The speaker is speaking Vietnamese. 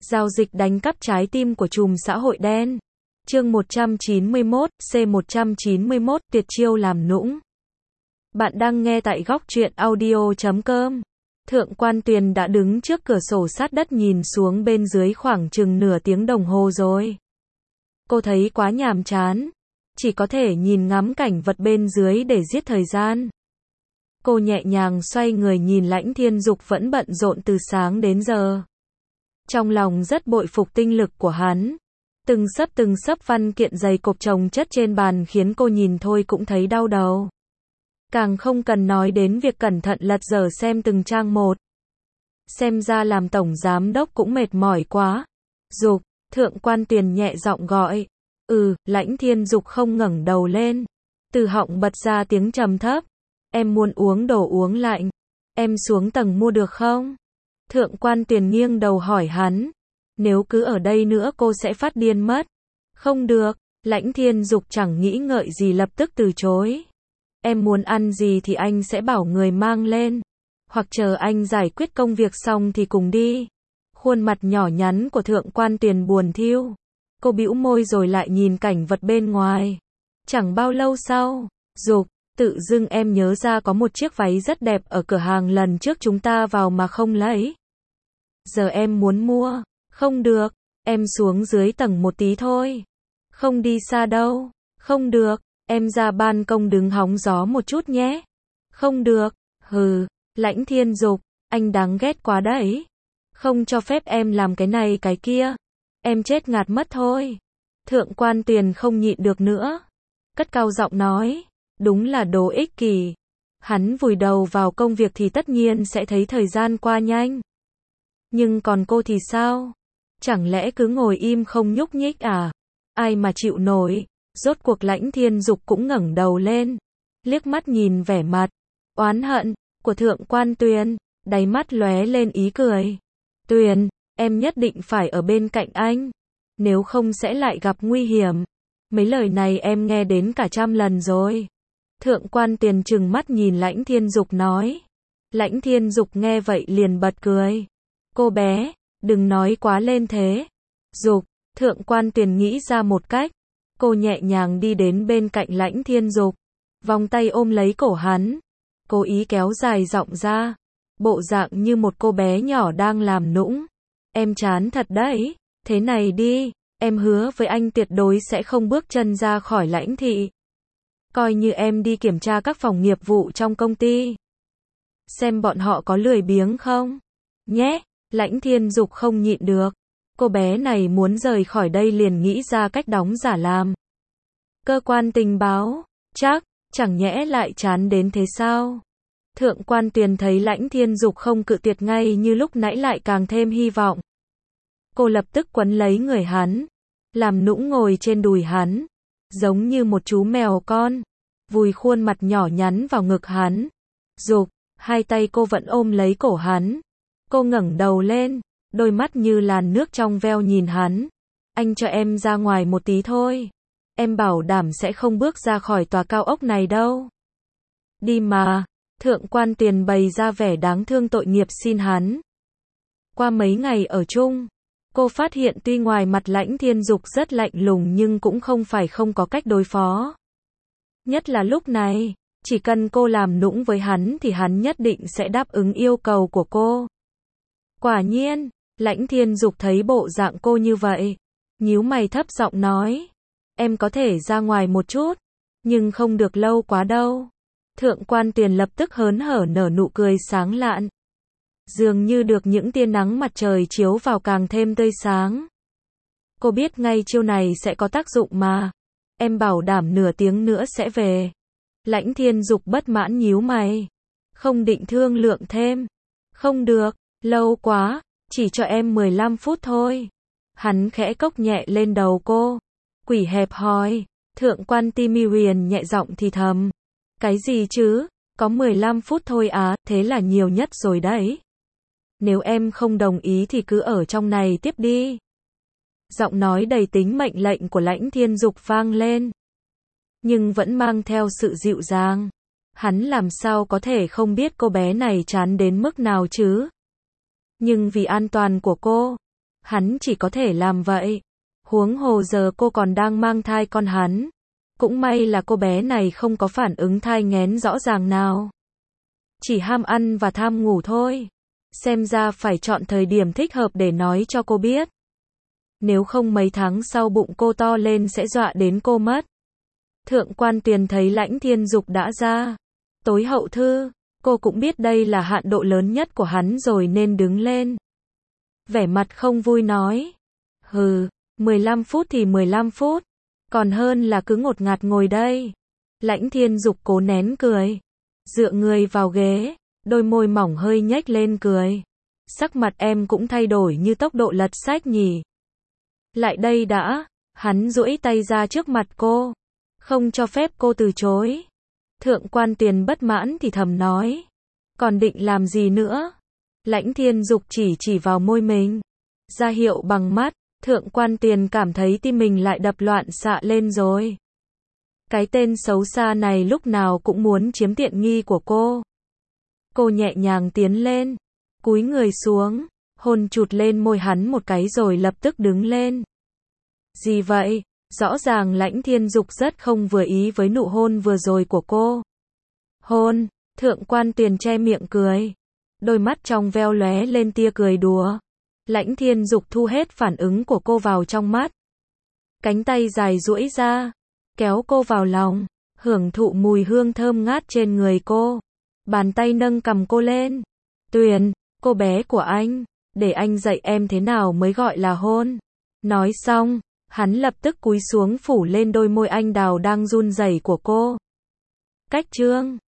Giao dịch đánh cắp trái tim của trùm xã hội đen. Chương 191, C191, tuyệt chiêu làm nũng. Bạn đang nghe tại góc truyện audio.com. Thượng quan Tuyền đã đứng trước cửa sổ sát đất nhìn xuống bên dưới khoảng chừng nửa tiếng đồng hồ rồi. Cô thấy quá nhàm chán, chỉ có thể nhìn ngắm cảnh vật bên dưới để giết thời gian. Cô nhẹ nhàng xoay người nhìn Lãnh Thiên Dục vẫn bận rộn từ sáng đến giờ. Trong lòng rất bội phục tinh lực của hắn. Từng sấp văn kiện dày cộp chồng chất trên bàn khiến cô nhìn thôi cũng thấy đau đầu. Càng không cần nói đến việc cẩn thận lật dở xem từng trang một. Xem ra làm tổng giám đốc cũng mệt mỏi quá. Dục, Thượng quan Tuyền nhẹ giọng gọi. Lãnh Thiên Dục không ngẩng đầu lên. Từ họng bật ra tiếng trầm thấp. Em muốn uống đồ uống lạnh. Em xuống tầng mua được không? Thượng quan Tuyền nghiêng đầu hỏi hắn. Nếu cứ ở đây nữa cô sẽ phát điên mất. Không được, Lãnh Thiên Dục chẳng nghĩ ngợi gì lập tức từ chối. Em muốn ăn gì thì anh sẽ bảo người mang lên. Hoặc chờ anh giải quyết công việc xong thì cùng đi. Khuôn mặt nhỏ nhắn của Thượng quan Tuyền buồn thiu. Cô bĩu môi rồi lại nhìn cảnh vật bên ngoài. Chẳng bao lâu sau, Dục, tự dưng em nhớ ra có một chiếc váy rất đẹp ở cửa hàng lần trước chúng ta vào mà không lấy. Giờ em muốn mua. Không được, em xuống dưới tầng một tí thôi. Không đi xa đâu. Không được, em ra ban công đứng hóng gió một chút nhé. Không được, Lãnh Thiên Dục, anh đáng ghét quá đấy. Không cho phép em làm cái này cái kia. Em chết ngạt mất thôi. Thượng quan Tuyền không nhịn được nữa. Cất cao giọng nói, đúng là đồ ích kỷ. Hắn vùi đầu vào công việc thì tất nhiên sẽ thấy thời gian qua nhanh. Nhưng còn cô thì sao? Chẳng lẽ cứ ngồi im không nhúc nhích à? Ai mà chịu nổi? Rốt cuộc Lãnh Thiên Dục cũng ngẩng đầu lên, liếc mắt nhìn vẻ mặt oán hận của Thượng quan Tuyền, đáy mắt lóe lên ý cười. Tuyền, em nhất định phải ở bên cạnh anh, nếu không sẽ lại gặp nguy hiểm. Mấy lời này em nghe đến cả 100 lần rồi. Thượng quan Tuyền trừng mắt nhìn Lãnh Thiên Dục nói. Lãnh Thiên Dục nghe vậy liền bật cười. Cô bé, đừng nói quá lên thế. Dục, Thượng quan Tuyền nghĩ ra một cách. Cô nhẹ nhàng đi đến bên cạnh Lãnh Thiên Dục, vòng tay ôm lấy cổ hắn, cố ý kéo dài giọng ra, bộ dạng như một cô bé nhỏ đang làm nũng. Em chán thật đấy, thế này đi, em hứa với anh tuyệt đối sẽ không bước chân ra khỏi Lãnh thị. Coi như em đi kiểm tra các phòng nghiệp vụ trong công ty. Xem bọn họ có lười biếng không? Nhé, Lãnh Thiên Dục không nhịn được. Cô bé này muốn rời khỏi đây liền nghĩ ra cách đóng giả làm cơ quan tình báo, chẳng nhẽ lại chán đến thế sao? Thượng quan Tuyền thấy Lãnh Thiên Dục không cự tuyệt ngay như lúc nãy lại càng thêm hy vọng. Cô lập tức quấn lấy người hắn, làm nũng ngồi trên đùi hắn, giống như một chú mèo con, vùi khuôn mặt nhỏ nhắn vào ngực hắn. Dục, hai tay cô vẫn ôm lấy cổ hắn. Cô ngẩng đầu lên, đôi mắt như làn nước trong veo nhìn hắn. Anh cho em ra ngoài một tí thôi. Em bảo đảm sẽ không bước ra khỏi tòa cao ốc này đâu. Đi mà. Thượng quan Tuyền bày ra vẻ đáng thương tội nghiệp xin hắn. Qua mấy ngày ở chung, cô phát hiện tuy ngoài mặt Lãnh Thiên Dục rất lạnh lùng nhưng cũng không phải không có cách đối phó. Nhất là lúc này, chỉ cần cô làm nũng với hắn thì hắn nhất định sẽ đáp ứng yêu cầu của cô. Quả nhiên, Lãnh Thiên Dục thấy bộ dạng cô như vậy, nhíu mày thấp giọng nói. Em có thể ra ngoài một chút, nhưng không được lâu quá đâu. Thượng quan Tuyền lập tức hớn hở nở nụ cười sáng lạn. Dường như được những tia nắng mặt trời chiếu vào càng thêm tươi sáng. Cô biết ngay chiêu này sẽ có tác dụng mà. Em bảo đảm nửa tiếng nữa sẽ về. Lãnh Thiên Dục bất mãn nhíu mày. Không định thương lượng thêm. Không được, lâu quá, chỉ cho em 15 phút thôi. Hắn khẽ cốc nhẹ lên đầu cô. Quỷ hẹp hòi. Thượng quan Timirian nhẹ giọng thì thầm. Cái gì chứ, có 15 phút thôi á, thế là nhiều nhất rồi đấy. Nếu em không đồng ý thì cứ ở trong này tiếp đi. Giọng nói đầy tính mệnh lệnh của Lãnh Thiên Dục vang lên, nhưng vẫn mang theo sự dịu dàng. Hắn làm sao có thể không biết cô bé này chán đến mức nào chứ? Nhưng vì an toàn của cô, hắn chỉ có thể làm vậy. Huống hồ giờ cô còn đang mang thai con hắn. Cũng may là cô bé này không có phản ứng thai nghén rõ ràng nào. Chỉ ham ăn và tham ngủ thôi. Xem ra phải chọn thời điểm thích hợp để nói cho cô biết. Nếu không mấy tháng sau bụng cô to lên sẽ dọa đến cô mất. Thượng quan Tuyền thấy Lãnh Thiên Dục đã ra. Tối hậu thư, cô cũng biết đây là hạn độ lớn nhất của hắn rồi nên đứng lên. Vẻ mặt không vui nói. 15 phút thì 15 phút. Còn hơn là cứ ngột ngạt ngồi đây. Lãnh Thiên Dục cố nén cười. Dựa người vào ghế, đôi môi mỏng hơi nhếch lên cười. Sắc mặt em cũng thay đổi như tốc độ lật sách nhỉ. Lại đây đã, hắn duỗi tay ra trước mặt cô. Không cho phép cô từ chối. Thượng quan Tuyền bất mãn thì thầm nói. Còn định làm gì nữa? Lãnh Thiên Dục chỉ vào môi mình. Ra hiệu bằng mắt, Thượng quan Tuyền cảm thấy tim mình lại đập loạn xạ lên rồi. Cái tên xấu xa này lúc nào cũng muốn chiếm tiện nghi của cô. Cô nhẹ nhàng tiến lên, cúi người xuống, hôn chụt lên môi hắn một cái rồi lập tức đứng lên. Gì vậy? Rõ ràng Lãnh Thiên Dục rất không vừa ý với nụ hôn vừa rồi của cô. Hôn, Thượng quan Tuyền che miệng cười. Đôi mắt trong veo lóe lên tia cười đùa. Lãnh Thiên Dục thu hết phản ứng của cô vào trong mắt. Cánh tay dài duỗi ra, kéo cô vào lòng, hưởng thụ mùi hương thơm ngát trên người cô. Bàn tay nâng cằm cô lên. Tuyền, cô bé của anh, để anh dạy em thế nào mới gọi là hôn. Nói xong, hắn lập tức cúi xuống phủ lên đôi môi anh đào đang run rẩy của cô. Cách chương